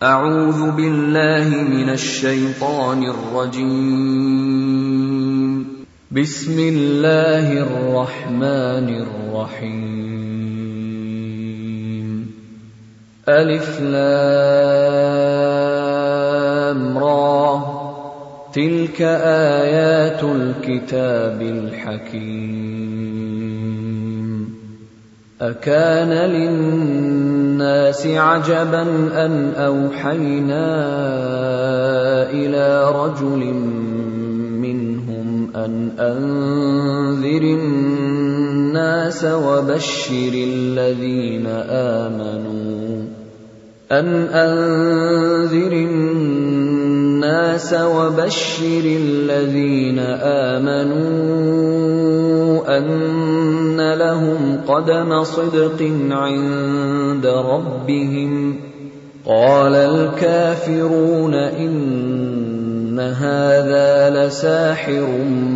أعوذ بالله من الشيطان الرجيم. بسم الله الرحمن الرحيم. ألف لام را تلك آيات الكتاب الحكيم. أكان للناس عجبا أن أوحينا إلى رجل منهم أن أنذر الناس وبشر الذين آمنوا أن لهم قدم صدق عند ربهم. قال الكافرون إن هذا لساحر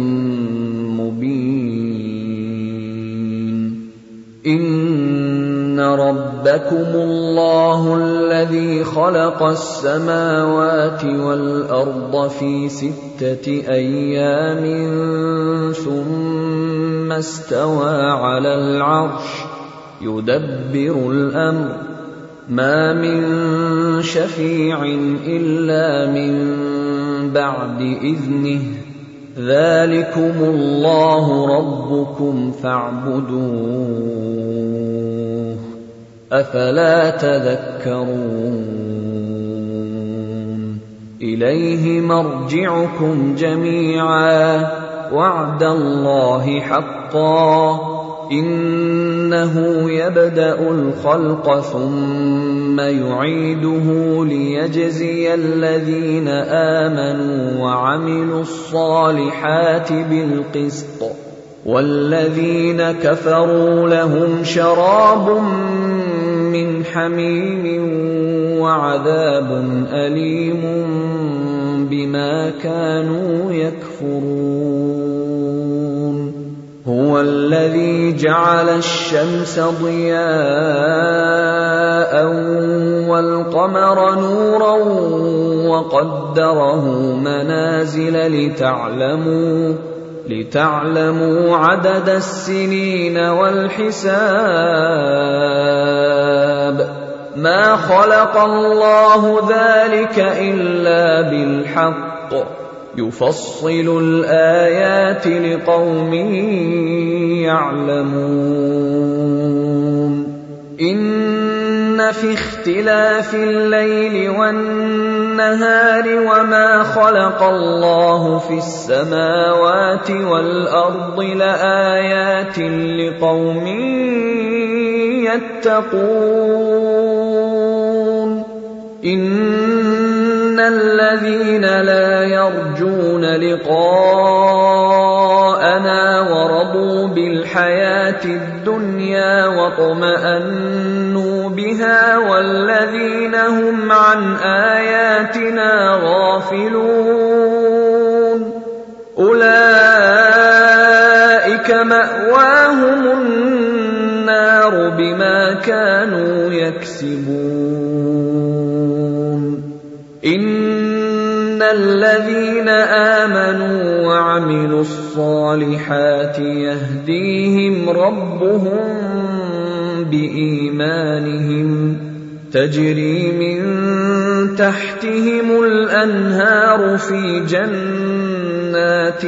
مبين. إن ربكم الله الذي خلق السماوات والأرض في 6 أيام ثم استوى على العرش يدبر الأمر ما من شفيع إلا من بعد إذنه ذلكم الله ربكم فاعبدوه أفلا تذكرون. إليه مرجعكم جميعا وعد الله حقا إنه يبدأ الخلق ثم يعيده ليجزي الذين آمنوا وعملوا الصالحات بالقسط والذين كفروا لهم شراب من حميم وعذاب أليم بما كانوا يكفرون. هو الذي جعل الشمس ضياء والقمر نورا وقدره منازل لتعلموا عدد السنين والحساب. ما خلق الله ذلك إلا بالحق يفصل الآيات لقوم يعلمون. إن في اختلاف الليل والنهار وما خلق الله في السماوات والأرض لآيات لقوم يتقون. إن الذين لا يرجون لقاءنا ورضوا بالحياة الدنيا واطمأنوا بها والذين هم عن آياتنا غافلون أولئك مأواهم النار بما كانوا يكسبون. إن الذين آمنوا وعملوا الصالحات يهديهم ربهم بإيمانهم تجري من تحتهم الأنهار في جنات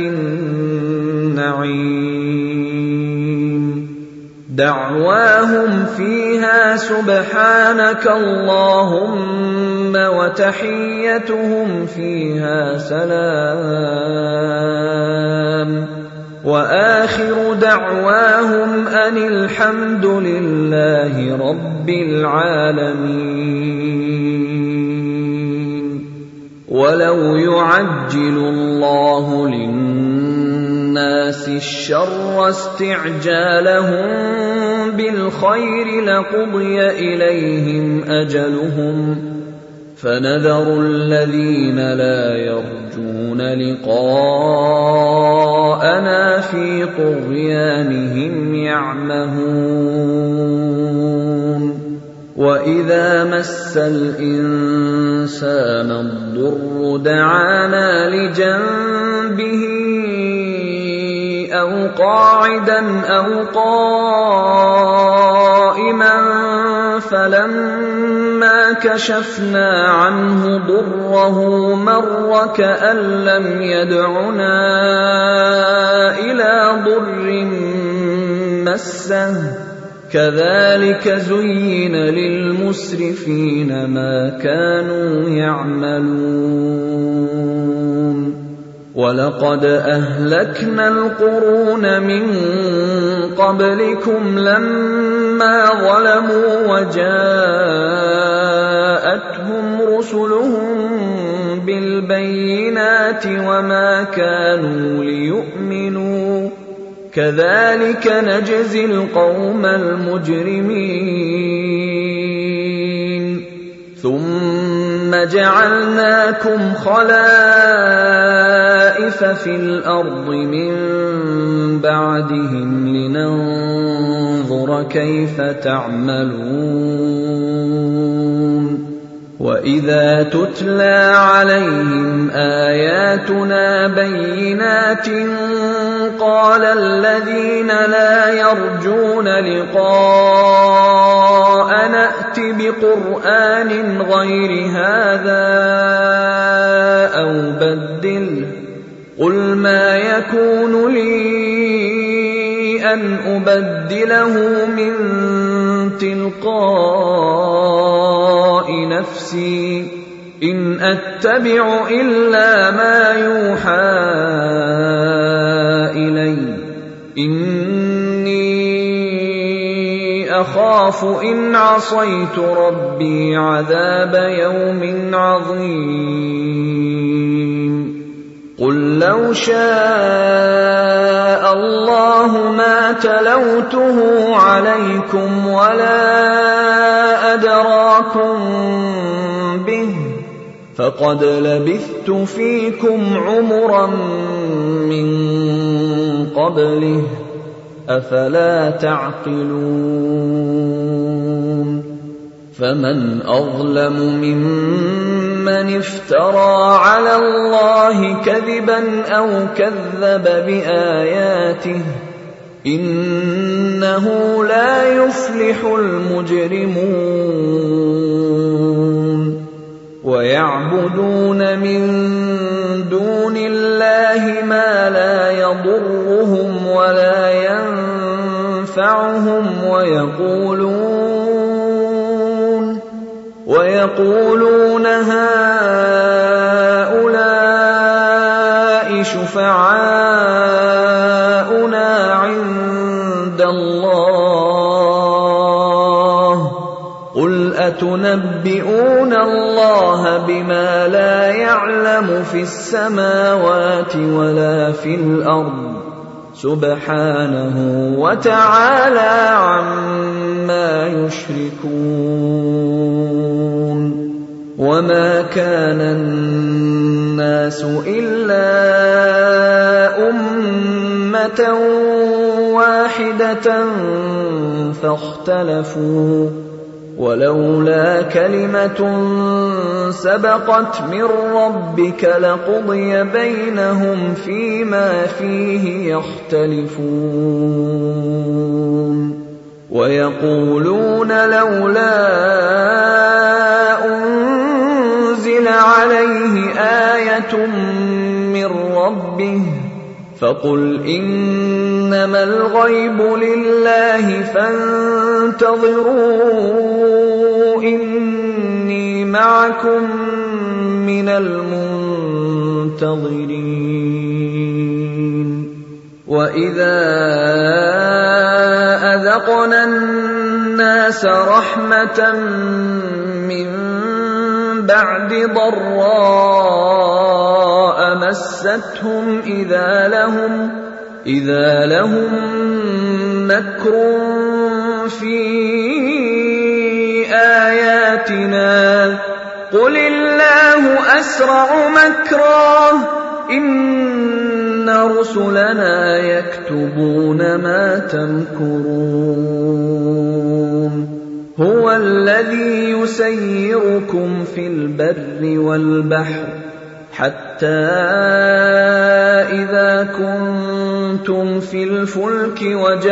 النعيم. دعواهم فيها سبحانك اللهم وتحيتهم فيها سلام وآخر دعواهم أن الحمد لله رب العالمين. ولو يعجل الله للناس الشر استعجالهم بالخير لقضي إليهم أجلهم فنذر الذين لا يرجون لقاءنا في طغيانهم يعمهون. وإذا مس الإنسان مسنا الضر دعانا لجنبه أو قاعدا أو قائما فلما كشفنا عنه ضره مر كأن لم يدعنا إلى ضر مسه كذلك زين للمسرفين ما كانوا يعملون ولقد أهلكنا القرون من قبلكم لما ظلموا وجاءتهم رسلهم بالبينات وما كانوا ليؤمنوا كذلك نجزي القوم المجرمين ثم جعلناكم خلائف في الأرض من بعدهم لننظر كيف تعملون وإذا تتلى عليهم آياتنا بينات قال الذين لا يرجون لقاءنا ائت بقرآن غير هذا أو بدله قل ما يكون لي أن أبدله من تلقاء نفسي إن أتبع إلا ما يوحى إلي إني أخاف إن عصيت ربي عذاب يوم عظيم قل لو شاء الله ما تلوته عليكم ولا أدراكم به فقد لبثت فيكم عمرا من قبله أفلا تعقلون فمن أظلم ممن افترى على الله كذبا أو كذب بآياته إنه لا يفلح المجرمون ويعبدون من دون الله ما لا يضرهم ولا ينفعهم ويقولون هؤلاء شفعاؤنا عند الله قل أتنبئون الله بما لا يعلم في السماوات ولا في الأرض سبحانه وتعالى عما يشركون وما كان الناس إلا أمة واحدة فاختلفوا ولولا كلمة سبقت من ربك لقضي بينهم فيما فيه يختلفون ويقولون لولا أنزل عليه آية من ربه فقل إنما الغيب لله فانتظروا إني معكم من المنتظرين وإذا أذقنا الناس رحمة من بعد ضراء مستهم إذا لهم مكر في آياتنا قل الله أسرع مكرا إن رسلنا يكتبون ما تمكرون هُوَ الَّذِي يُسَيِّرُكُمْ فِي الْبَرِّ وَالْبَحْرِ حَتَّى إِذَا كُنتُمْ فِي الْفُلْكِ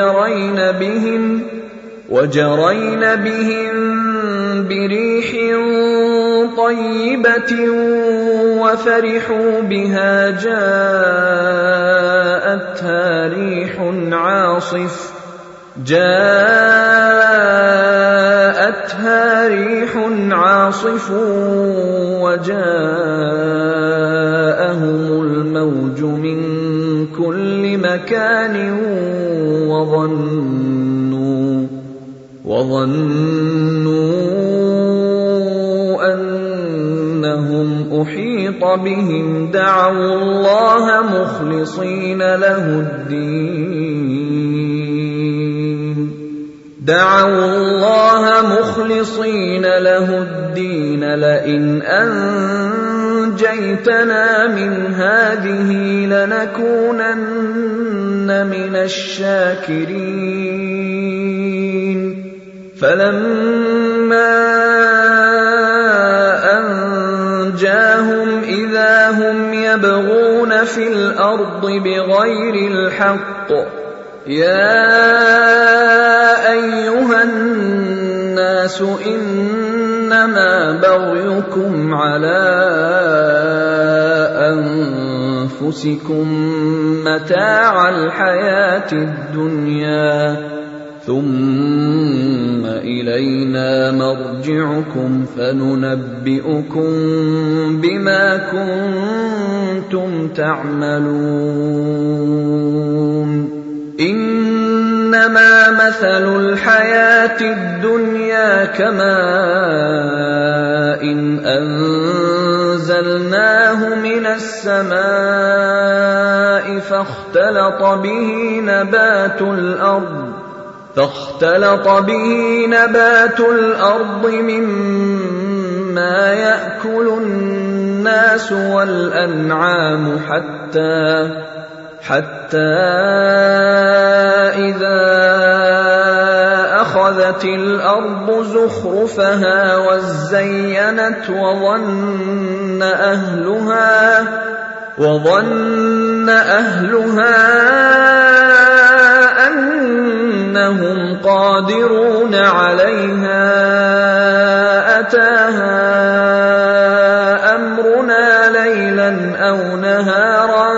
وَجَرَيْنَ بِهِم بِرِيحٍ طَيِّبَةٍ وَفَرِحُوا بِهَا جاءتها ريح عاصف وجاءهم الموج من كل مكان وظنوا أنهم أحيط بهم دعوا الله مخلصين له الدين لئن أنجيتنا من هذه لنكونن من الشاكرين فلما أنجاهم إذا هم يبغون في الأرض بغير الحق يا أيها الناس إنما بغيكم على أنفسكم متاع الحياة الدنيا ثم إلينا مرجعكم فننبئكم بما كنتم تعملون إنما مثل الحياة الدنيا كماء أنزلناه من السماء فاختلط به نبات الأرض مما يأكل الناس والأنعام حتى إذا أخذت الأرض زخرفها وزينت وظن أهلها أنهم قادرون عليها أتاها أمرنا ليلا أو نهارا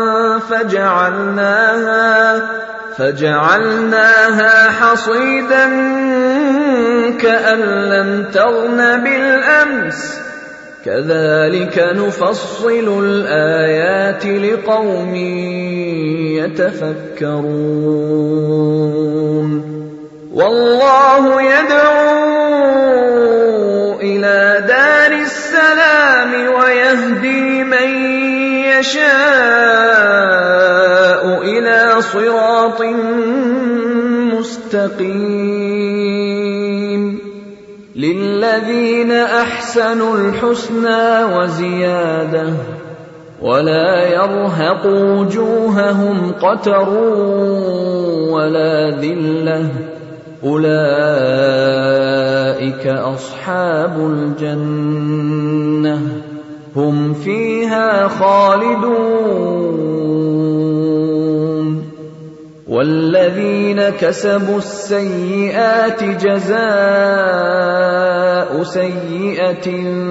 فجعلناها حصيدا كأن لم تغن بالأمس كذلك نفصل الآيات لقوم يتفكرون والله يدعو إلى دار السلام ويهدي من يشاء إلى صراط مستقيم للذين أحسنوا الحسنى وزيادة ولا يرهق وجوههم قتر ولا ذلة أولئك أصحاب الجنة هم فيها خالدون والذين كسبوا السيئات جزاء سيئة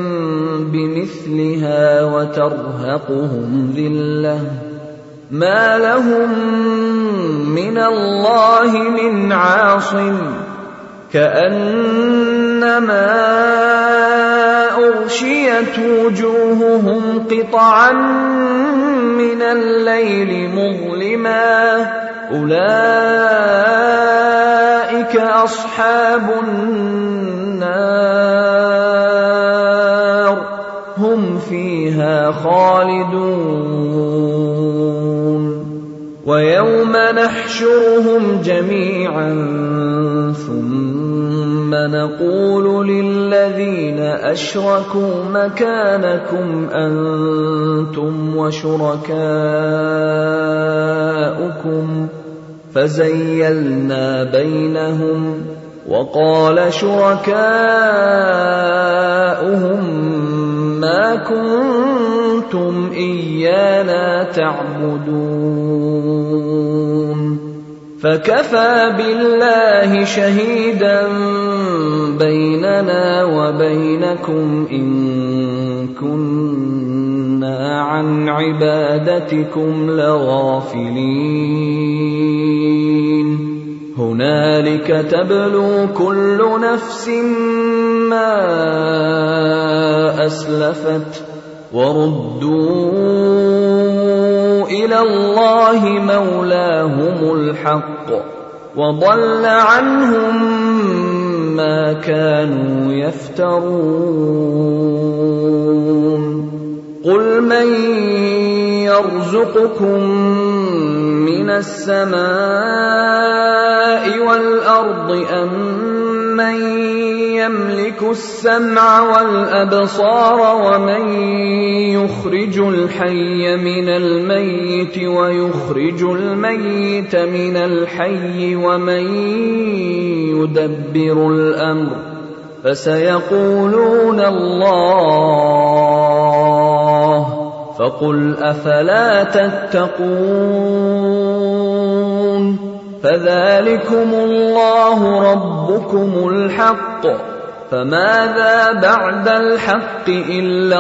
بمثلها وترهقهم ذلة ما لهم من الله من عاصم كأنما أغشيت وجوههم قطعا من الليل مظلما أولئك أصحاب النار هم فيها خالدون ويوم نحشرهم جميعا ثم نقول للذين أشركوا مكانكم أنتم وشركاؤكم فزيلنا بينهم وقال شركاؤهم ما كنتم إيانا تعبدون فكفى بالله شهيدا بيننا وبينكم إن كنا عن عبادتكم لغافلين هنالك تبلو كل نفس ما أسلفت وردوا إلى الله مولاهم الحق وضل عنهم ما كانوا يفترون قل من يرزقكم من السماء والأرض أم من يملك السمع والأبصار ومن يخرج الحي من الميت ويخرج الميت من الحي ومن يدبر الأمر فسيقولون الله فقل أفلا تتقون فذلكم الله ربكم الحق فماذا بعد الحق إلا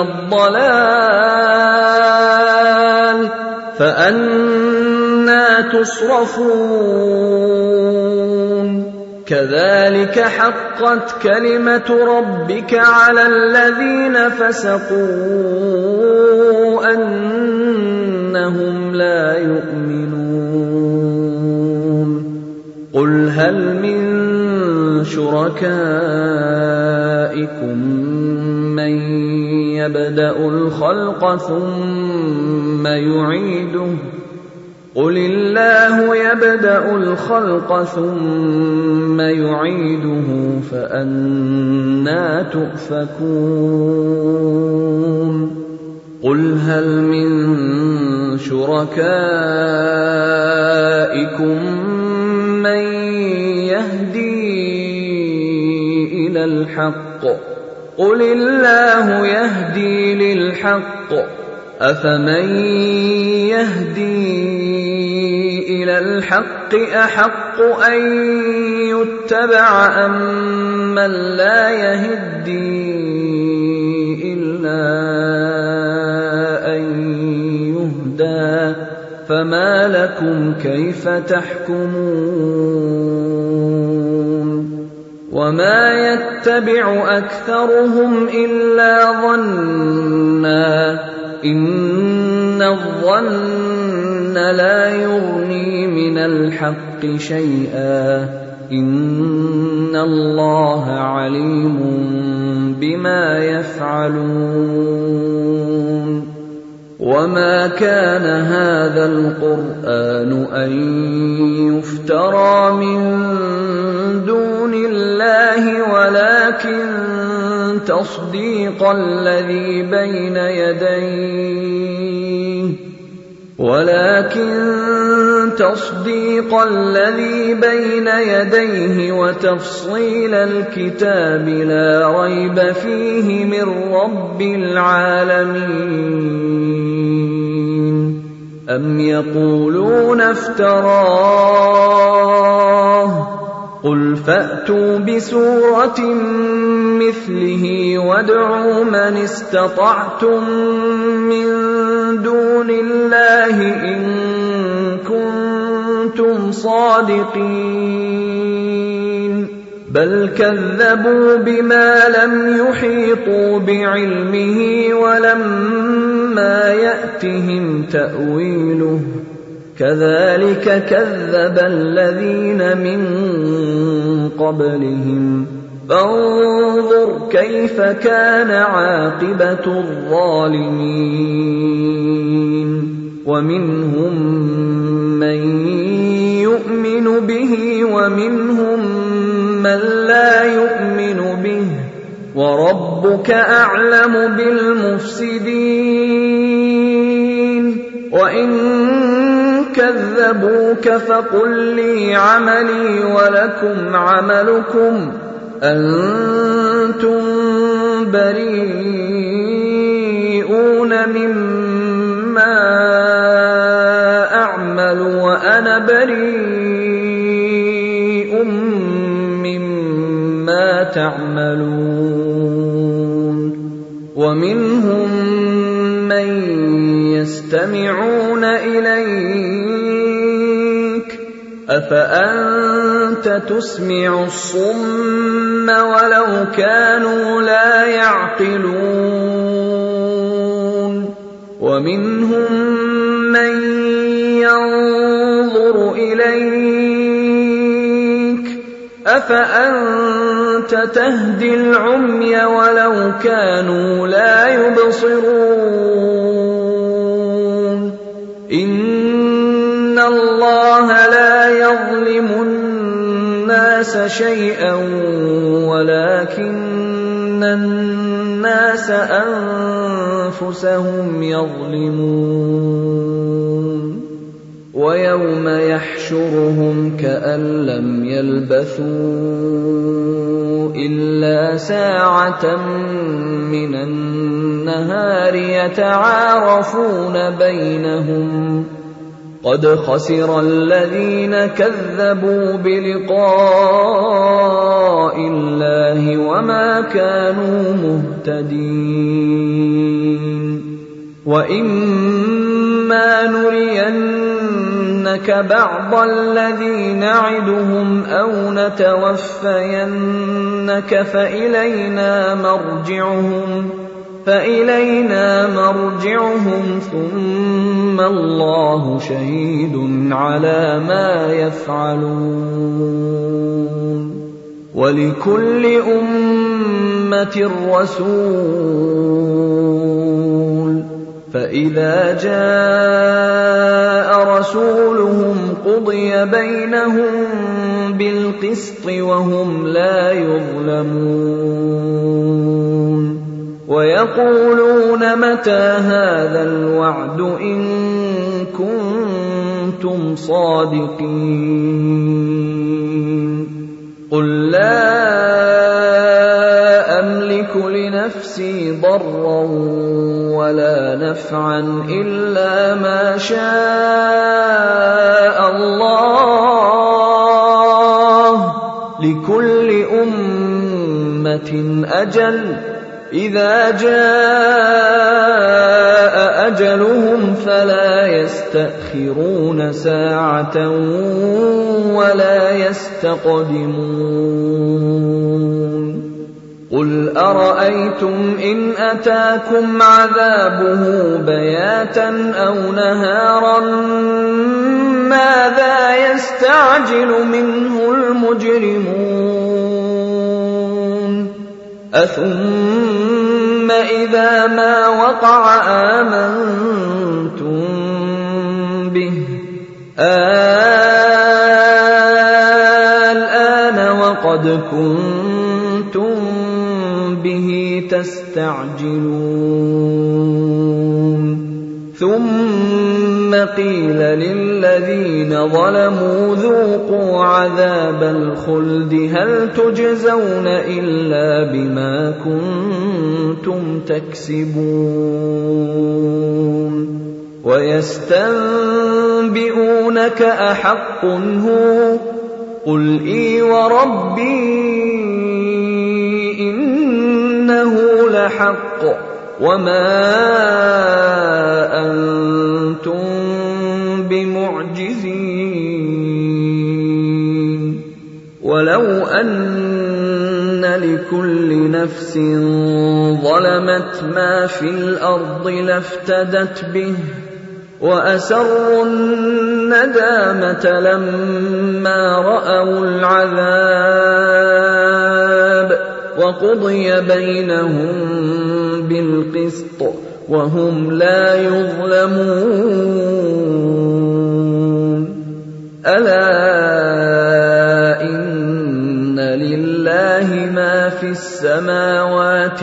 الضلال فأنى تصرفون كذلك حقت كلمة ربك على الذين فسقوا أنهم لا يؤمنون قل هل من شركائكم من يبدأ الخلق ثم يعيده قل الله يبدأ الخلق ثم يعيده فأنى تؤفكون قل هل من شركائكم من يهدي إلى الحق قل الله يهدي للحق أفمن يهدي إلى الحق أحق أن يتبع أم من لا يهدي إلا أن يهدى فما لكم كيف تحكمون وما يتبع أكثرهم إلا ظنًّا إن الظن لا يغني من الحق شيئا إن الله عليم بما يفعلون وما كان هذا القرآن أن يفترى من دون الله ولكن تصديق الذي بين يديه وتفصيل الكتاب لا ريب فيه من رب العالمين أم يقولون افتراه قل فأتوا بسورة مثله وادعوا من استطعتم من دون الله إن كنتم صادقين بل كذبوا بما لم يحيطوا بعلمه ولما يأتهم تأويله كذلك كذب الذين من قبلهم فانظر كيف كان عاقبة الظالمين ومنهم من يؤمن به ومنهم من لا يؤمن به وربك أعلم بالمفسدين وإن كذبوك فقل لي عملي ولكم عملكم أنتم بريئون مما أعمل وأنا بريء مما تعملون ومنهم من يستمعون إليك أفأنت تسمع الصم ولو كانوا لا يعقلون ومنهم من ينظر إليك أفأنت تهدي العمي ولو كانوا لا يبصرون إن الله لا يظلم الناس شيئا ولكن الناس أنفسهم يظلمون ويوم يحشرهم كأن لم يلبثوا إلا ساعة من النهار يتعارفون بينهم قد خسر الذين كذبوا بلقاء الله وما كانوا مهتدين وإما نرينك بعض الذي نعدهم أو نتوفينك فإلينا مرجعهم ثم الله شهيد على ما يفعلون ولكل أمة رسول فإذا جاء رسولهم قضي بينهم بالقسط وهم لا يظلمون ويقولون متى هذا الوعد إن كنتم صادقين قل لا أملك لنفسي ضرا ولا نفعا إلا ما شاء الله لكل أمة أجل إذا جاء أجلهم فلا يستأخرون ساعة ولا يستقدمون قل أرأيتم إن أتاكم عذابه بياتا أو نهارا ماذا يستعجل منه المجرمون أثم إذا ما وقع آمنتم به الآن وقد كنتم به تستعجلون ثم قيل للذين ظلموا ذوقوا عذاب الخلد هل تجزون إلا بما كنتم تكسبون ويستنبئونك أحق هو قل إي وربي إنه لحق وما أنتم بمعجزين ولو أن لكل نفس ظلمت ما في الأرض لافتدت به وأسروا الندامة لما رأوا العذاب وقضي بينهم بالقسط وهم لا يظلمون ألا إن لله ما في السماوات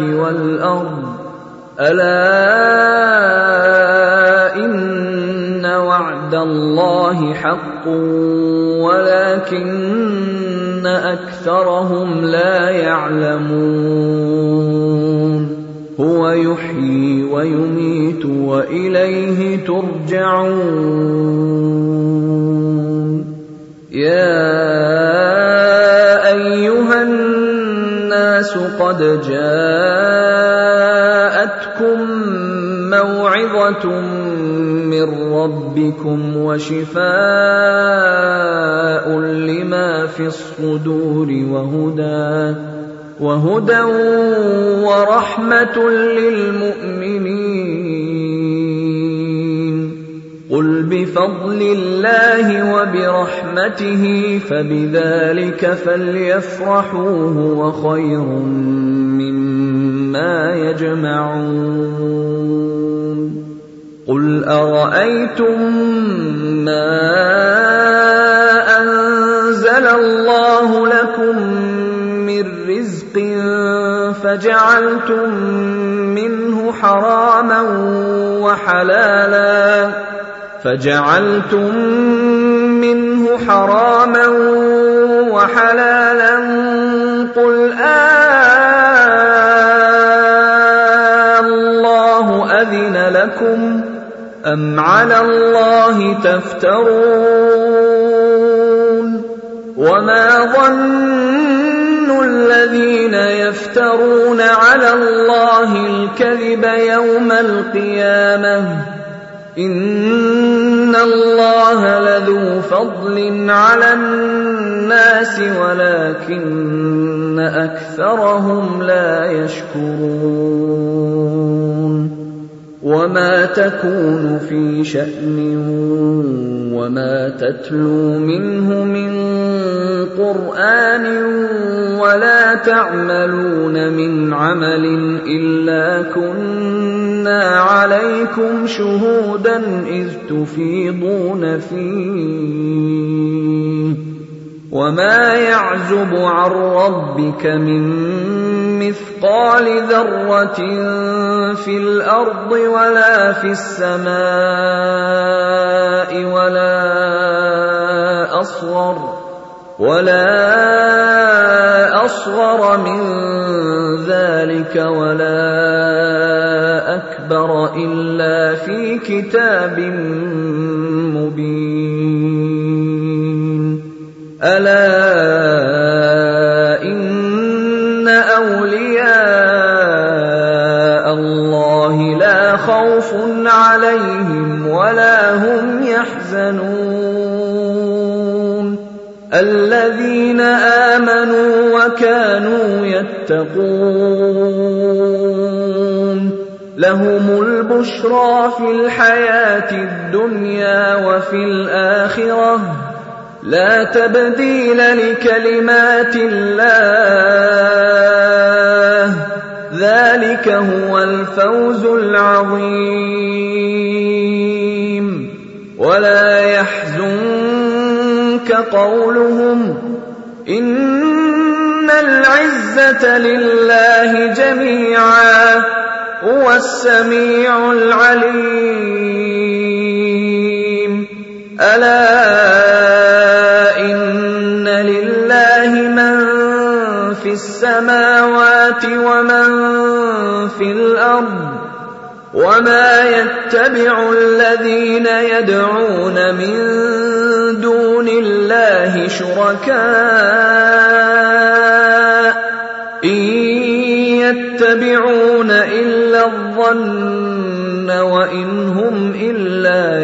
والأرض ألا إن وعد وعد الله حق ولكن أكثرهم لا يعلمون هو يحيي ويميت وإليه ترجعون يا أيها الناس قد جاءتكم موعظة من ربكم وشفاء لما في الصدور وهدى ورحمة للمؤمنين قل بفضل الله وبرحمته فبذلك فليفرحوا هو خير مما يجمعون قل أرأيتم ما أنزل الله لكم من رزق فجعلتم منه حراما وحلالا قل الله أذن لكم أم على الله تفترون وما ظن الذين يفترون على الله الكذب يوم القيامة إن الله لذو فضل على الناس ولكن أكثرهم لا يشكرون وما تكون في شأن وما تتلو منه من قرآن ولا تعملون من عمل إلا كنا عليكم شهودا إذ تفيضون فيه وما يعزب عن ربك من مثقال ذرة في الأرض ولا في السماء ولا أصغر من ذلك ولا أكبر إلا في كتاب مبين ألا إن أولياء الله لا خوف عليهم ولا هم يحزنون الذين آمنوا وكانوا يتقون لهم البشرى في الحياة الدنيا وفي الآخرة لا تبديل لكلمات الله ذلك هو الفوز العظيم ولا يحزنك قولهم إن العزة لله جميعا هو السميع العليم ألا إن لله من في السماوات ومن في الأرض وما يتبع الذين يدعون من دون الله شركاء إن يتبعون إلا الظن وإن هم إلا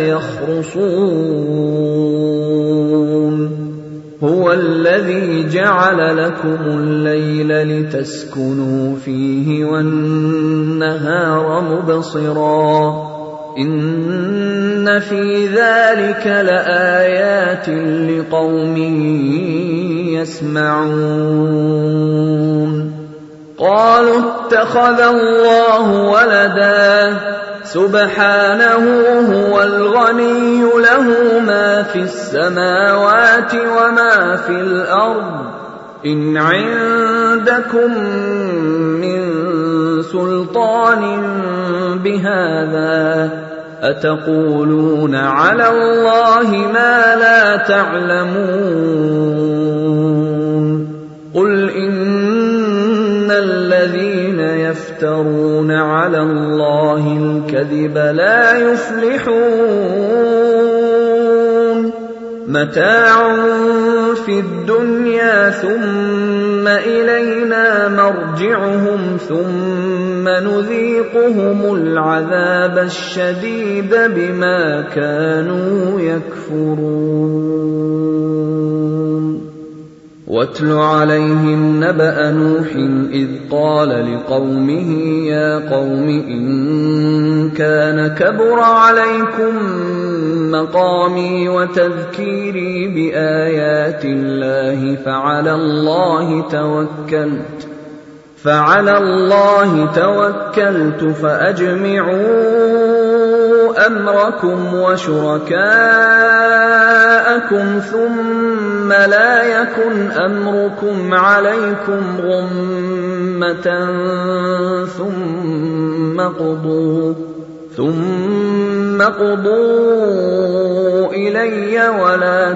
يخرصون هو الذي جعل لكم الليل لتسكنوا فيه والنهار مبصرا إن في ذلك لآيات لقوم يسمعون قالوا اتخذ الله ولدا سبحانه هو الغني له ما في السماوات وما في الأرض إن عندكم من سلطان بهذا أتقولون على الله ما لا تعلمون قل إن الذين يفترون على الله الكذب لا يفلحون متاع في الدنيا ثم إلينا مرجعهم ثم نذيقهم العذاب الشديد بما كانوا يكفرون واتل عليهم نبأ نوح إذ قال لقومه يا قوم إن كان كبر عليكم مقامي وتذكيري بآيات الله فعلى الله توكلت فأجمعوا أمركم وشركاءكم ثم لا يكن أمركم عليكم غمة ثم قضوا إلي ولا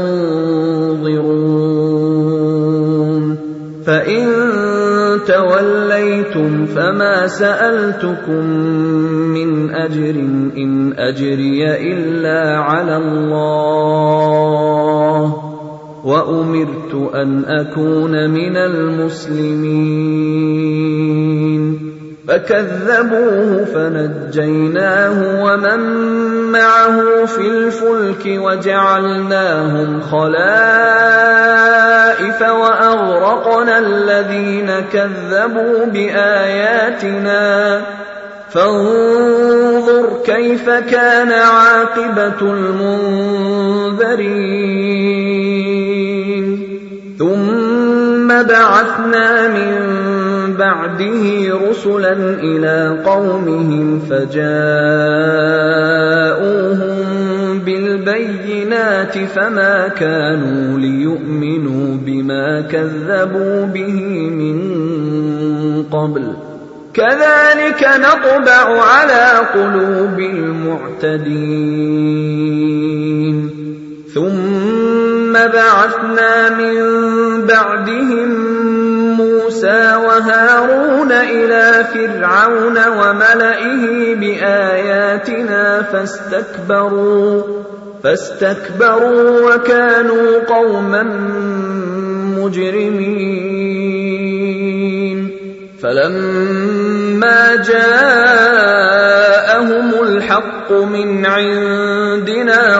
تنظرون فإن توليتم فما سألتكم من أجر إن أجري إلا على الله وأمرت أن أكون من المسلمين فكذبوه فنجيناه ومن معه في الفلك وجعلناهم خلائف وأغرقنا الذين كذبوا بآياتنا فانظر كيف كان عاقبة المنذرين ثم بعثنا من بعده رسلا إلى قومهم فجاءوهم بالبينات فما كانوا ليؤمنوا بما كذبوا به من قبل كذلك نطبع على قلوب المعتدين ثم بعثنا من بعدهم موسى وهارون إلى فرعون وملئه بآياتنا فاستكبروا وكانوا قوما مجرمين فلما جاءهم الحق من عندنا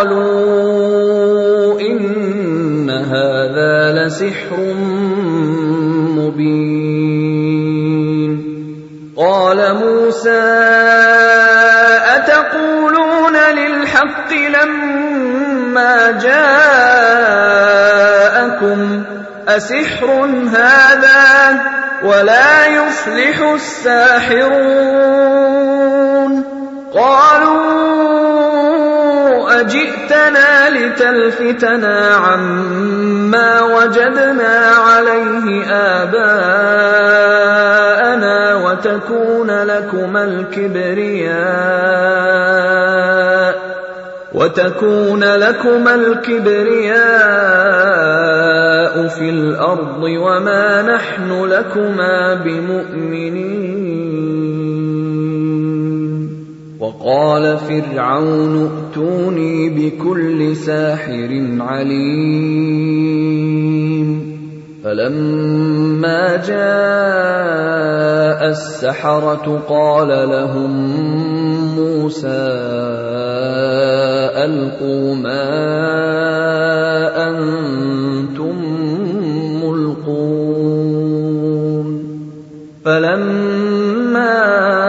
قالوا إن هذا لسحر مبين قال موسى أتقولون للحق لما جاءكم أسحر هذا ولا يفلح الساحرون قالوا أجئتنا لتلفتنا عما وجدنا عليه آباءنا وتكون لكما الكبرياء في الأرض وما نحن لكما بمؤمنين وقال فرعون ائتوني بكل ساحر عليم فلما جاء السحرة قال لهم موسى ألقوا ما أنتم ملقون فلما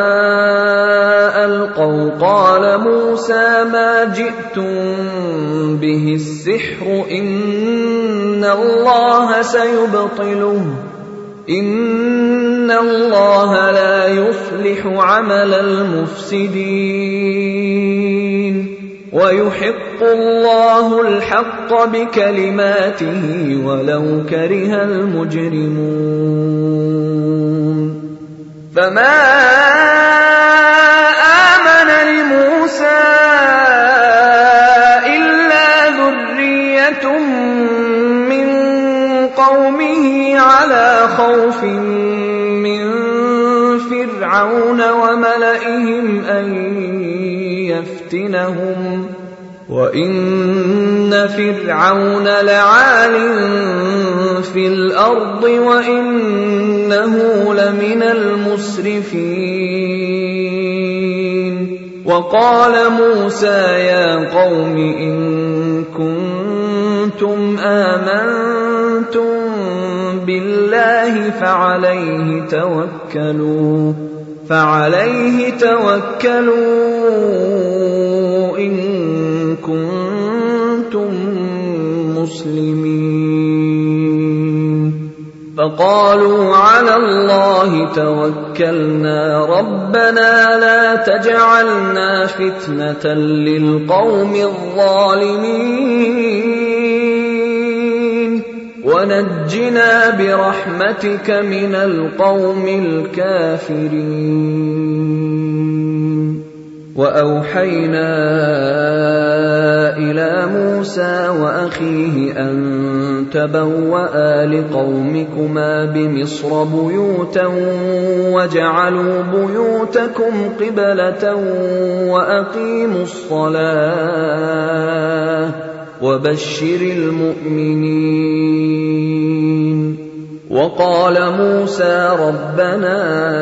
ألقوا قال موسى ما جئتم به السحر إن الله سيبطله إن الله لا يفلح عمل المفسدين ويحق الله الحق بكلماته ولو كره المجرمون فما آمن لموسى أن يفتنهم وإن فرعون لعال في الأرض وإنه لمن المسرفين وقال موسى يا قوم إن كنتم آمنتم بالله فعليه توكلوا إن كنتم مسلمين فقالوا على الله توكلنا ربنا لا تجعلنا فتنة للقوم الظالمين ونجنا برحمتك من القوم الكافرين وأوحينا إلى موسى وأخيه أن تبوأ لقومكما بمصر بيوتا واجعلوا بيوتكم قبلة وأقيموا الصلاة وبشر المؤمنين وقال موسى ربنا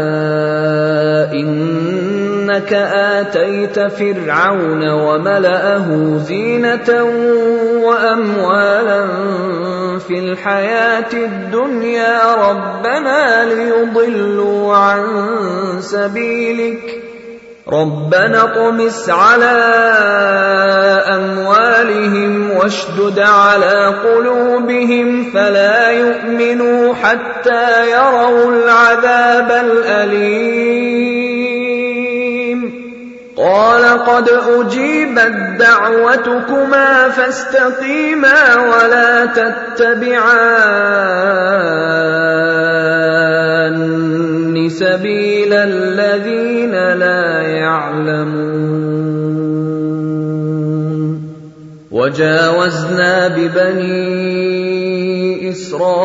إنك آتيت فرعون وملأه زينة وأموالا في الحياة الدنيا ربنا ليضلوا عن سبيلك ربنا اطمس على أموالهم واشدد على قلوبهم فلا يؤمنوا حتى يروا العذاب الأليم قال قد أجيبت دعوتكما فاستقيما ولا تتبعان سبيل الذين لا يعلمون وجاوزنا ببني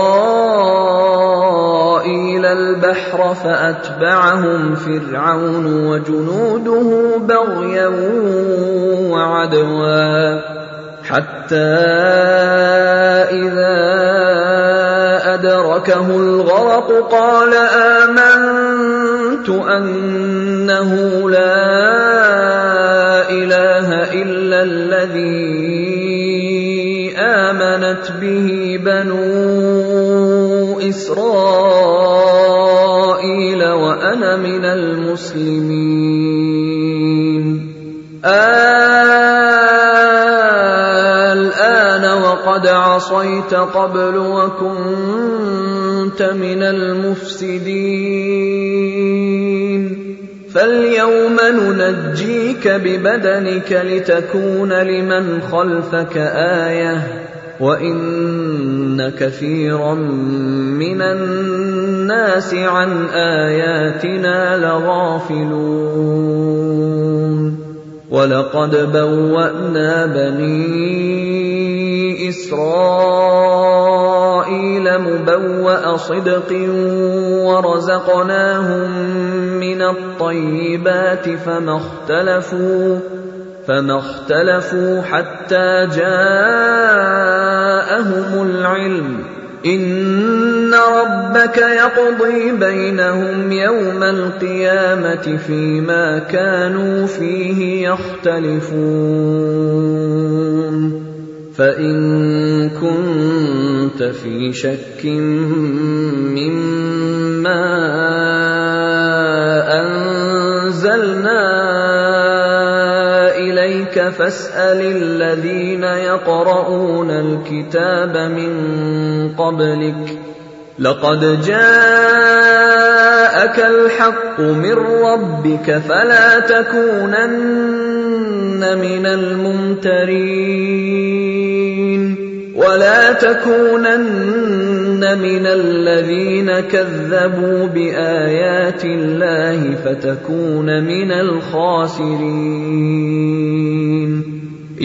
إسرائيل البحر فأتبعهم فرعون وجنوده بغيا وعدوا حتى إذا أدركه الغرق قال آمنت أنه لا إله إلا الذي آمنت به بنو إسرائيل وأنا من المسلمين الآن وقد عصيت قبل وكنت من المفسدين فاليوم ننجيك ببدنك لتكون لمن خلفك آية وإن كثيرا من الناس عن آياتنا لغافلون ولقد بوأنا بني إسرائيل مبوأ صدق ورزقناهم من الطيبات فما اختلفوا حتى جاءهم العلم إن ربك يقضي بينهم يوم القيامة فيما كانوا فيه يختلفون فإن كنت في شك مما أنزلنا إليك فاسأل الذين يقرؤون الكتاب من قبلك لقد جاءك الحق من ربك فلا تكونن من الممترين ولا تكونن من الذين كذبوا بآيات الله فتكون من الخاسرين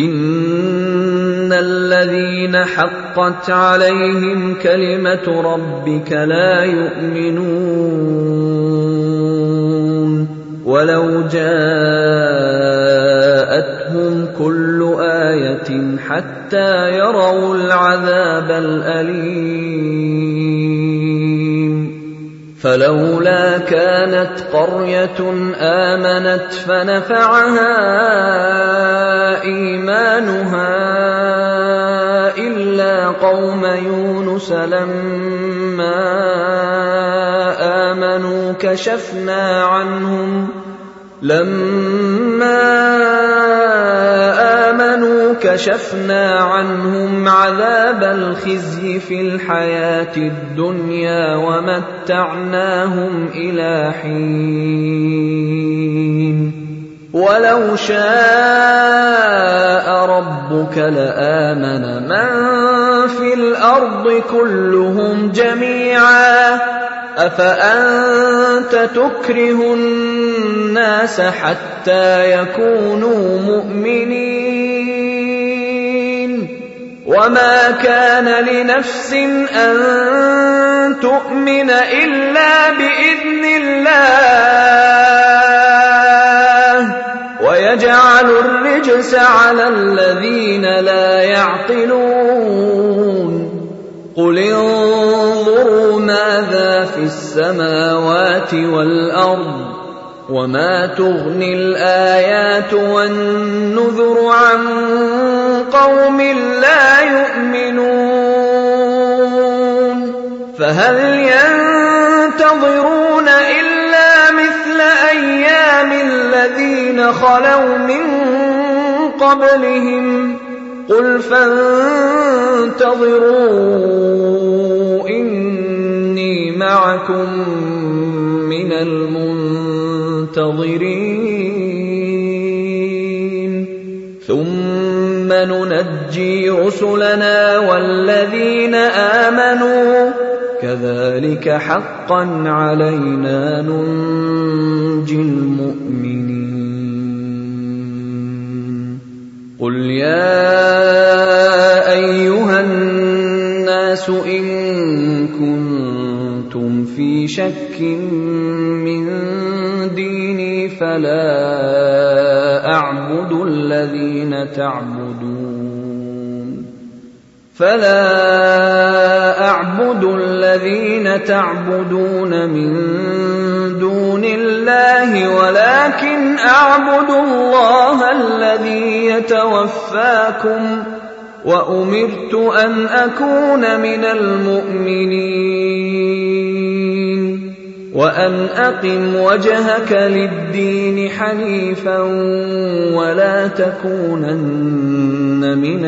إن الذين حقت عليهم كلمة ربك لا يؤمنون ولو جاءتهم كل آية حتى يروا العذاب الأليم فلولا كانت قرية آمنت فنفعها إيمانها إلا قوم يونس لما آمنوا كشفنا عنهم عذاب الخزي في الحياة الدنيا ومتعناهم إلى حين ولو شاء ربك لآمن من في الأرض كلهم جميعا أفأنت تكره الناس حتى يكونوا مؤمنين وما كان لنفس أن تؤمن إلا بإذن الله ويجعل الرجس على الذين لا يعقلون قل انظروا ماذا في السماوات والأرض وما تغني الآيات والنذر عن قوم لا يؤمنون فهل ينتظرون إلا مثل أيام الذين خلوا من قبلهم قل فانتظروا إني معكم من المنتظرين ثم ننجي رسلنا والذين آمنوا كذلك حقا علينا ننجي المؤمنين قل يا أيها الناس إن كنتم في شك من ديني فلا أعبد الذين تعبدون من دون الله ولكن أعبد الله الذي يتوفاكم وأمرت أن أكون من المؤمنين وأن أقم وجهك للدين حنيفا ولا تكونن من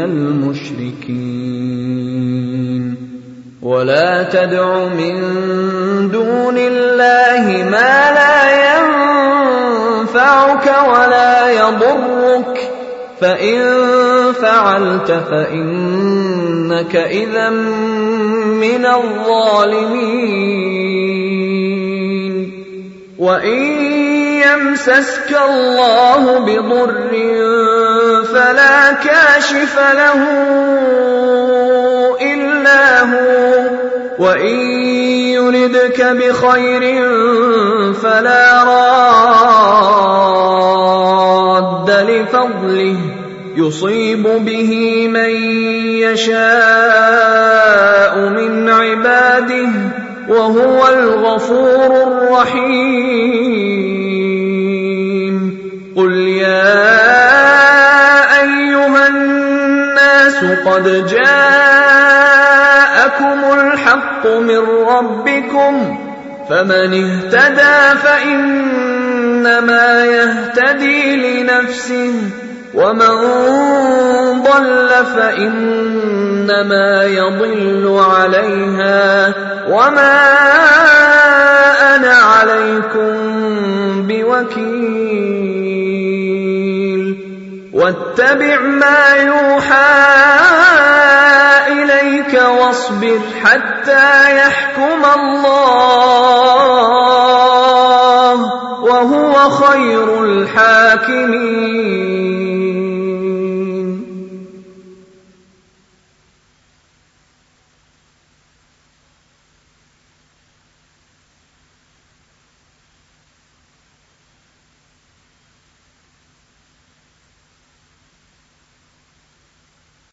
المشركين ولا تدع من دون الله ما لا ينفعك ولا يضرك فإن فعلت فإنك إذا من الظالمين وإن يمسسك الله بضر فلا كاشف له إلا هو وإن يردك بخير فلا راد لفضله يصيب به من يشاء من عباده وهو الغفور الرحيم قل يا أيها الناس قد جاءكم الحق من ربكم فمن اهتدى فإنما يهتدي لنفسه ومن ضل فإنما يضل عليها وما أنا عليكم بوكيل واتبع ما يوحى إليك واصبر حتى يحكم الله وهو خير الحاكمين